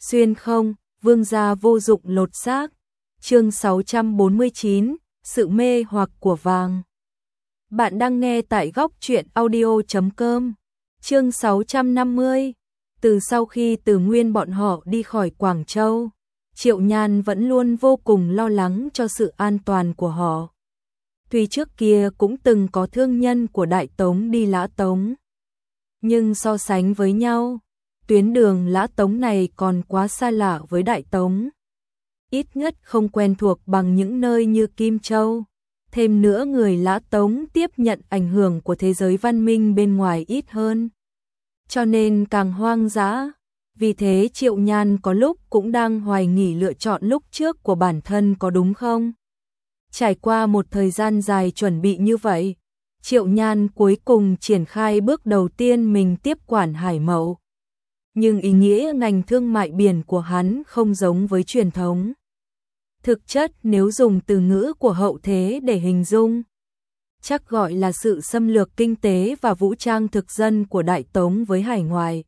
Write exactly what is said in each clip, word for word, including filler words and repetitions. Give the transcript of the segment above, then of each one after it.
Xuyên không, vương gia vô dụng lột xác. Chương sáu trăm bốn mươi chín, sự mê hoặc của vàng. Bạn đang nghe tại góc truyện audio chấm com. Chương sáu trăm năm mươi. Từ sau khi Từ Nguyên bọn họ đi khỏi Quảng Châu, Triệu Nhan vẫn luôn vô cùng lo lắng cho sự an toàn của họ. Tuy trước kia cũng từng có thương nhân của Đại Tống đi Lã Tống, nhưng so sánh với nhau, tuyến đường Lã Tống này còn quá xa lạ với Đại Tống. Ít nhất không quen thuộc bằng những nơi như Kim Châu. Thêm nữa người Lã Tống tiếp nhận ảnh hưởng của thế giới văn minh bên ngoài ít hơn, cho nên càng hoang dã. Vì thế Triệu Nhan có lúc cũng đang hoài nghi lựa chọn lúc trước của bản thân có đúng không. Trải qua một thời gian dài chuẩn bị như vậy, Triệu Nhan cuối cùng triển khai bước đầu tiên mình tiếp quản Hải Mậu. Nhưng ý nghĩa ngành thương mại biển của hắn không giống với truyền thống. Thực chất nếu dùng từ ngữ của hậu thế để hình dung, chắc gọi là sự xâm lược kinh tế và vũ trang thực dân của Đại Tống với hải ngoại.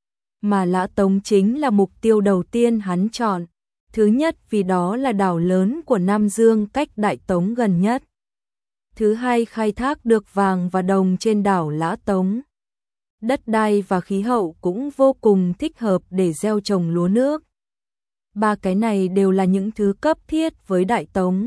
Mà Lã Tống chính là mục tiêu đầu tiên hắn chọn. Thứ nhất vì đó là đảo lớn của Nam Dương cách Đại Tống gần nhất. Thứ hai khai thác được vàng và đồng trên đảo Lã Tống. Đất đai và khí hậu cũng vô cùng thích hợp để gieo trồng lúa nước. Ba cái này đều là những thứ cấp thiết với Đại Tống.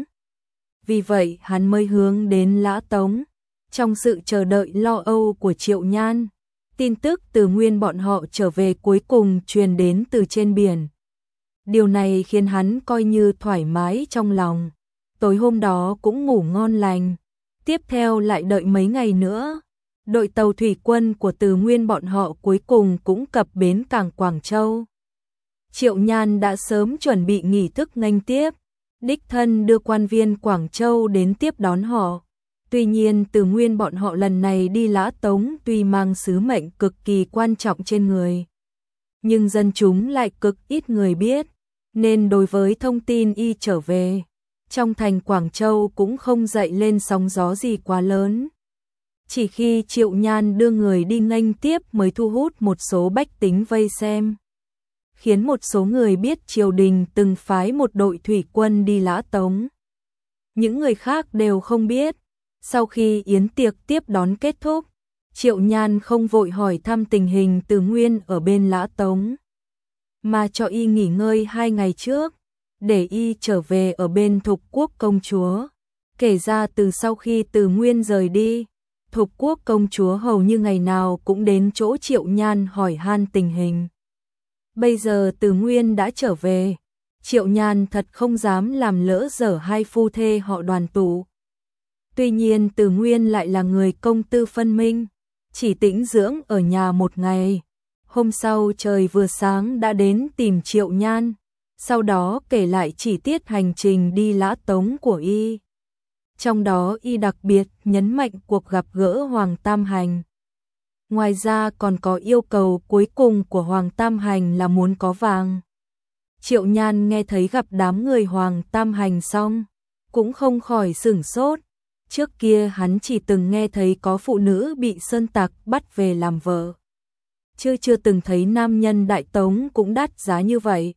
Vì vậy hắn mới hướng đến Lã Tống. Trong sự chờ đợi lo âu của Triệu Nhan, tin tức Từ Nguyên bọn họ trở về cuối cùng truyền đến từ trên biển. Điều này khiến hắn coi như thoải mái trong lòng. Tối hôm đó cũng ngủ ngon lành. Tiếp theo lại đợi mấy ngày nữa, đội tàu thủy quân của Từ Nguyên bọn họ cuối cùng cũng cập bến cảng Quảng Châu. Triệu Nhan đã sớm chuẩn bị nghi thức nghênh tiếp, đích thân đưa quan viên Quảng Châu đến tiếp đón họ. Tuy nhiên Từ Nguyên bọn họ lần này đi Lã Tống tuy mang sứ mệnh cực kỳ quan trọng trên người, nhưng dân chúng lại cực ít người biết, nên đối với thông tin y trở về, trong thành Quảng Châu cũng không dậy lên sóng gió gì quá lớn. Chỉ khi Triệu Nhan đưa người đi nghênh tiếp mới thu hút một số bách tính vây xem, khiến một số người biết triều đình từng phái một đội thủy quân đi Lã Tống. Những người khác đều không biết. Sau khi yến tiệc tiếp đón kết thúc, Triệu Nhan không vội hỏi thăm tình hình Từ Nguyên ở bên Lã Tống, mà cho y nghỉ ngơi hai ngày trước, để y trở về ở bên Thục Quốc công chúa. Kể ra từ sau khi Từ Nguyên rời đi, Thục Quốc công chúa hầu như ngày nào cũng đến chỗ Triệu Nhan hỏi han tình hình. Bây giờ Từ Nguyên đã trở về, Triệu Nhan thật không dám làm lỡ dở hai phu thê họ đoàn tụ. Tuy nhiên Từ Nguyên lại là người công tư phân minh, chỉ tĩnh dưỡng ở nhà một ngày. Hôm sau trời vừa sáng đã đến tìm Triệu Nhan, sau đó kể lại chi tiết hành trình đi Lã Tống của y. Trong đó y đặc biệt nhấn mạnh cuộc gặp gỡ Hoàng Tam Hành. Ngoài ra còn có yêu cầu cuối cùng của Hoàng Tam Hành là muốn có vàng. Triệu Nhan nghe thấy gặp đám người Hoàng Tam Hành xong, cũng không khỏi sửng sốt. Trước kia hắn chỉ từng nghe thấy có phụ nữ bị sơn tặc bắt về làm vợ, chưa chưa từng thấy nam nhân Đại Tống cũng đắt giá như vậy.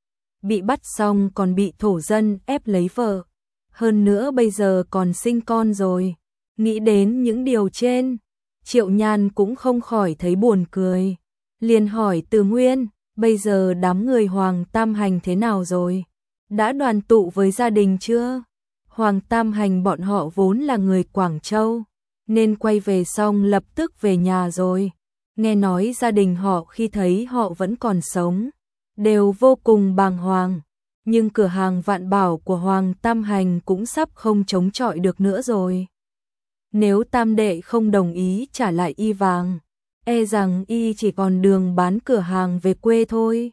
Bị bắt xong còn bị thổ dân ép lấy vợ, hơn nữa bây giờ còn sinh con rồi. Nghĩ đến những điều trên, Triệu Nhan cũng không khỏi thấy buồn cười. Liền hỏi Từ Nguyên, bây giờ đám người Hoàng Tam Hành thế nào rồi? Đã đoàn tụ với gia đình chưa? Hoàng Tam Hành bọn họ vốn là người Quảng Châu, nên quay về xong lập tức về nhà rồi. Nghe nói gia đình họ khi thấy họ vẫn còn sống, đều vô cùng bàng hoàng. Nhưng cửa hàng Vạn Bảo của Hoàng Tam Hành cũng sắp không chống chọi được nữa rồi. Nếu tam đệ không đồng ý trả lại y vàng, e rằng y chỉ còn đường bán cửa hàng về quê thôi.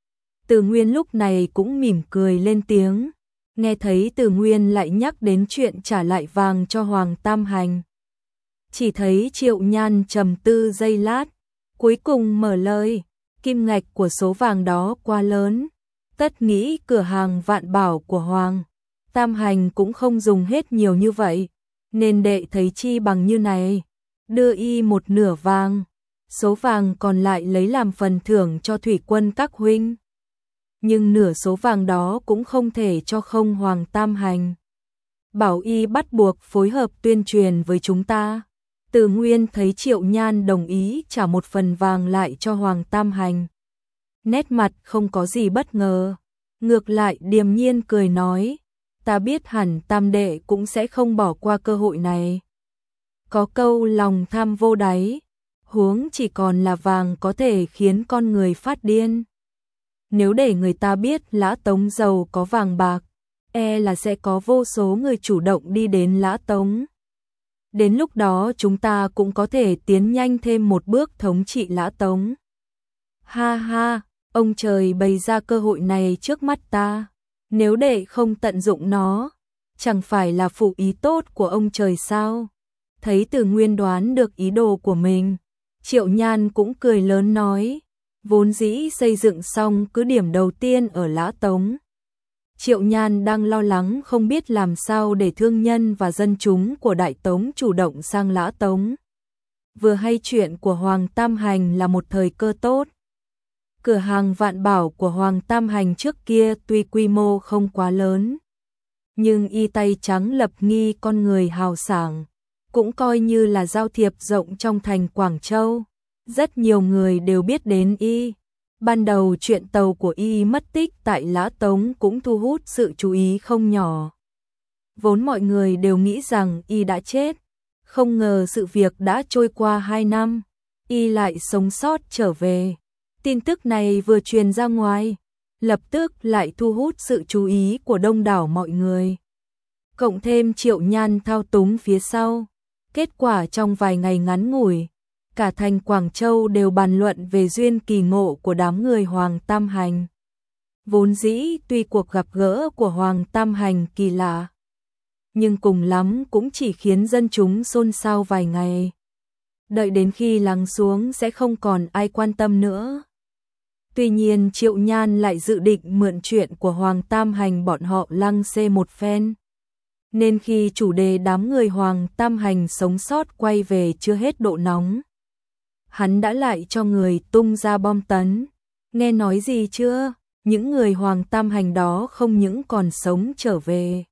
Từ Nguyên lúc này cũng mỉm cười lên tiếng. Nghe thấy Từ Nguyên lại nhắc đến chuyện trả lại vàng cho Hoàng Tam Hành, chỉ thấy Triệu Nhan trầm tư giây lát, cuối cùng mở lời. Kim ngạch của số vàng đó quá lớn, tất nghĩ cửa hàng Vạn Bảo của Hoàng Tam Hành cũng không dùng hết nhiều như vậy, nên đệ thấy chi bằng như này, đưa y một nửa vàng, số vàng còn lại lấy làm phần thưởng cho thủy quân các huynh. nhưng nửa số vàng đó cũng không thể cho không Hoàng Tam Hành. Bảo y bắt buộc phối hợp tuyên truyền với chúng ta. Từ Nguyên thấy Triệu Nhan đồng ý trả một phần vàng lại cho Hoàng Tam Hành. Nét mặt không có gì bất ngờ, ngược lại điềm nhiên cười nói, ta biết hẳn Tam đệ cũng sẽ không bỏ qua cơ hội này. Có câu lòng tham vô đáy, huống chỉ còn là vàng có thể khiến con người phát điên. Nếu để người ta biết Lã Tống giàu có vàng bạc, e là sẽ có vô số người chủ động đi đến Lã Tống. Đến lúc đó chúng ta cũng có thể tiến nhanh thêm một bước thống trị Lã Tống. Ha ha, ông trời bày ra cơ hội này trước mắt ta, nếu đệ không tận dụng nó, chẳng phải là phụ ý tốt của ông trời sao? Thấy Từ Nguyên đoán được ý đồ của mình, Triệu Nhan cũng cười lớn nói, vốn dĩ xây dựng xong cứ điểm đầu tiên ở Lã Tống. Triệu Nhan đang lo lắng không biết làm sao để thương nhân và dân chúng của Đại Tống chủ động sang Lã Tống. Vừa hay chuyện của Hoàng Tam Hành là một thời cơ tốt. Cửa hàng Vạn Bảo của Hoàng Tam Hành trước kia tuy quy mô không quá lớn, nhưng y tay trắng lập nghi con người hào sảng, cũng coi như là giao thiệp rộng trong thành Quảng Châu. Rất nhiều người đều biết đến y. Ban đầu chuyện tàu của y mất tích tại Lã Tống cũng thu hút sự chú ý không nhỏ. Vốn mọi người đều nghĩ rằng y đã chết, không ngờ sự việc đã trôi qua hai năm, y lại sống sót trở về. Tin tức này vừa truyền ra ngoài, lập tức lại thu hút sự chú ý của đông đảo mọi người. Cộng thêm Triệu Nhan thao túng phía sau, kết quả trong vài ngày ngắn ngủi, cả thành Quảng Châu đều bàn luận về duyên kỳ ngộ của đám người Hoàng Tam Hành. Vốn dĩ tuy cuộc gặp gỡ của Hoàng Tam Hành kỳ lạ, nhưng cùng lắm cũng chỉ khiến dân chúng xôn xao vài ngày. Đợi đến khi lắng xuống sẽ không còn ai quan tâm nữa. Tuy nhiên Triệu Nhan lại dự định mượn chuyện của Hoàng Tam Hành bọn họ lăng xê một phen. Nên khi chủ đề đám người Hoàng Tam Hành sống sót quay về chưa hết độ nóng, hắn đã lại cho người tung ra bom tấn. Nghe nói gì chưa? Những người Hoàng Tam Hành đó không những còn sống trở về,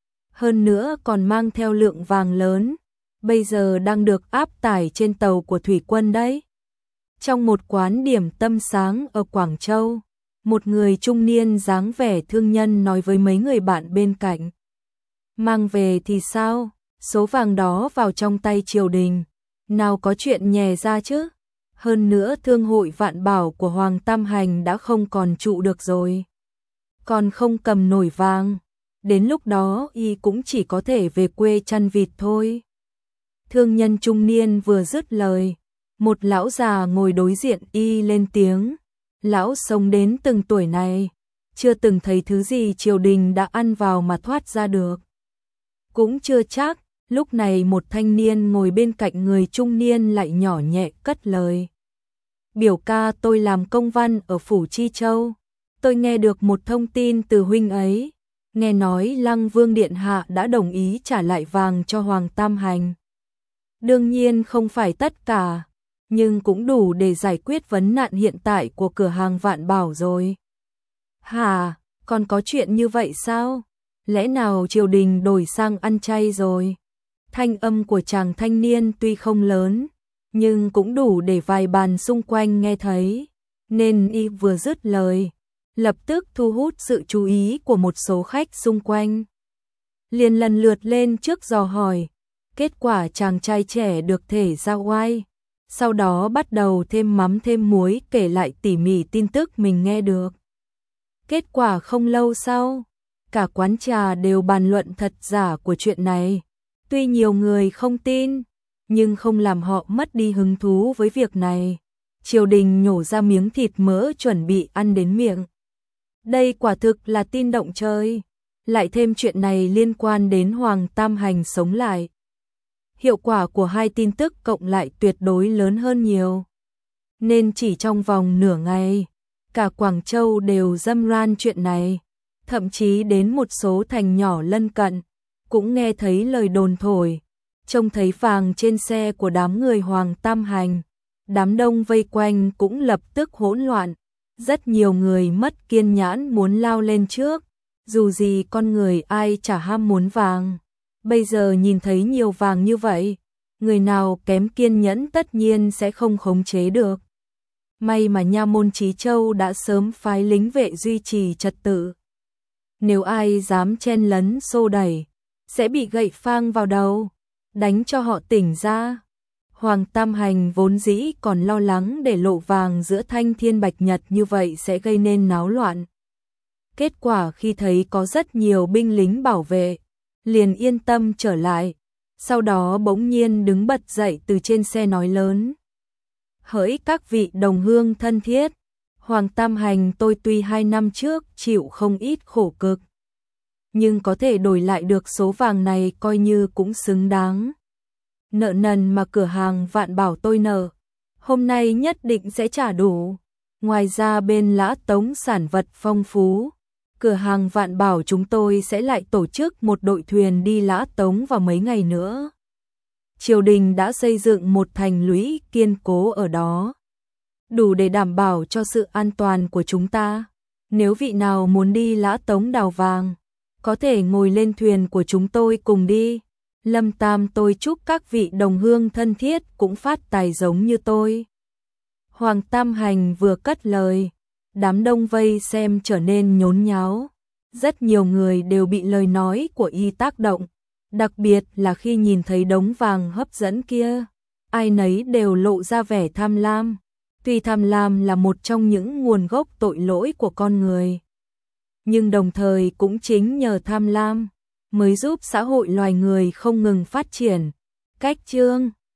hơn nữa còn mang theo lượng vàng lớn, bây giờ đang được áp tải trên tàu của thủy quân đấy. Trong một quán điểm tâm sáng ở Quảng Châu, một người trung niên dáng vẻ thương nhân nói với mấy người bạn bên cạnh. Mang về thì sao? Số vàng đó vào trong tay triều đình, nào có chuyện nhè ra chứ? Hơn nữa thương hội Vạn Bảo của Hoàng Tam Hành đã không còn trụ được rồi, còn không cầm nổi vàng, đến lúc đó y cũng chỉ có thể về quê chăn vịt thôi. Thương nhân trung niên vừa dứt lời, một lão già ngồi đối diện y lên tiếng. Lão sống đến từng tuổi này, chưa từng thấy thứ gì triều đình đã ăn vào mà thoát ra được. Cũng chưa chắc. Lúc này một thanh niên ngồi bên cạnh người trung niên lại nhỏ nhẹ cất lời. Biểu ca, tôi làm công văn ở Phủ Chi Châu, tôi nghe được một thông tin từ huynh ấy, nghe nói Lăng Vương Điện Hạ đã đồng ý trả lại vàng cho Hoàng Tam Hành. Đương nhiên không phải tất cả, nhưng cũng đủ để giải quyết vấn nạn hiện tại của cửa hàng Vạn Bảo rồi. Hả, còn có chuyện như vậy sao? Lẽ nào triều đình đổi sang ăn chay rồi? Thanh âm của chàng thanh niên tuy không lớn, nhưng cũng đủ để vài bàn xung quanh nghe thấy, nên y vừa dứt lời, lập tức thu hút sự chú ý của một số khách xung quanh. Liền lần lượt lên trước dò hỏi, kết quả chàng trai trẻ được thể ra oai, sau đó bắt đầu thêm mắm thêm muối kể lại tỉ mỉ tin tức mình nghe được. Kết quả không lâu sau, cả quán trà đều bàn luận thật giả của chuyện này. Tuy nhiều người không tin, nhưng không làm họ mất đi hứng thú với việc này. Triều đình nhổ ra miếng thịt mỡ chuẩn bị ăn đến miệng. Đây quả thực là tin động trời. Lại thêm chuyện này liên quan đến Hoàng Tam Hành sống lại. Hiệu quả của hai tin tức cộng lại tuyệt đối lớn hơn nhiều. Nên chỉ trong vòng nửa ngày, cả Quảng Châu đều râm ran chuyện này. Thậm chí đến một số thành nhỏ lân cận, cũng nghe thấy lời đồn thổi, trông thấy vàng trên xe của đám người Hoàng Tam Hành, đám đông vây quanh cũng lập tức hỗn loạn, Rất nhiều người mất kiên nhẫn muốn lao lên trước, dù gì con người ai chả ham muốn vàng. Bây giờ nhìn thấy nhiều vàng như vậy, người nào kém kiên nhẫn tất nhiên sẽ không khống chế được. May mà nha môn Chí Châu đã sớm phái lính vệ duy trì trật tự. Nếu ai dám chen lấn xô đẩy, sẽ bị gậy phang vào đầu, đánh cho họ tỉnh ra. Hoàng Tam Hành vốn dĩ còn lo lắng để lộ vàng giữa Thanh Thiên Bạch Nhật như vậy sẽ gây nên náo loạn. Kết quả khi thấy có rất nhiều binh lính bảo vệ, liền yên tâm trở lại. Sau đó bỗng nhiên đứng bật dậy từ trên xe nói lớn: hỡi các vị đồng hương thân thiết, Hoàng Tam Hành tôi tuy hai năm trước chịu không ít khổ cực, nhưng có thể đổi lại được số vàng này coi như cũng xứng đáng. Nợ nần mà cửa hàng Vạn Bảo tôi nợ, hôm nay nhất định sẽ trả đủ. Ngoài ra bên Lã Tống sản vật phong phú, cửa hàng Vạn Bảo chúng tôi sẽ lại tổ chức một đội thuyền đi Lã Tống vào mấy ngày nữa. Triều đình đã xây dựng một thành lũy kiên cố ở đó, đủ để đảm bảo cho sự an toàn của chúng ta. Nếu vị nào muốn đi Lã Tống đào vàng, có thể ngồi lên thuyền của chúng tôi cùng đi. Lâm Tam tôi chúc các vị đồng hương thân thiết cũng phát tài giống như tôi. Hoàng Tam Hành vừa cất lời, đám đông vây xem trở nên nhốn nháo. Rất nhiều người đều bị lời nói của y tác động, đặc biệt là khi nhìn thấy đống vàng hấp dẫn kia, ai nấy đều lộ ra vẻ tham lam. Tuy tham lam là một trong những nguồn gốc tội lỗi của con người, nhưng đồng thời cũng chính nhờ tham lam mới giúp xã hội loài người không ngừng phát triển. Cách chương